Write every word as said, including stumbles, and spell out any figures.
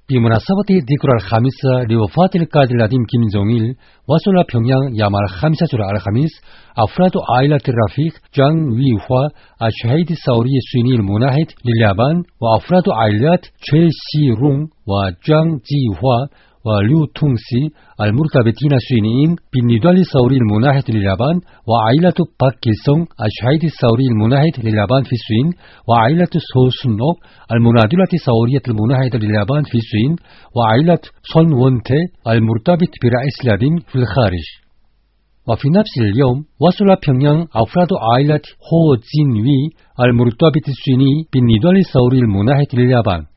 بمناسبة الذكرى الخامسة لوفاة القائد العظيم كيم جونغ إل، وصل بيونغيانغ يوم الخامس على الخميس أفراد عائلة الرفيق جانغ ويهوا الشهيد الثوري الصيني المناهض لليابان، وأفراد عائلات تشي سي رونغ وجانغ جيهوا وليو تونغسي المرتبطين الصينيين بالنضال الثوري المناهض لليابان، وعائلة باك كيسونغ الشهيد الثوري المناهض لليابان في الصين، وعائلة سو سون-ok المناضلة الثورية المناهضة لليابان في الصين، وعائلة سون وون-tae المرتبط برئيس اليابان في الخارج. وفي نفس اليوم وصل بيونغيانغ أفراد عائلة هو جين وي المرتبط الصيني بالنضال الثوري المناهض لليابان.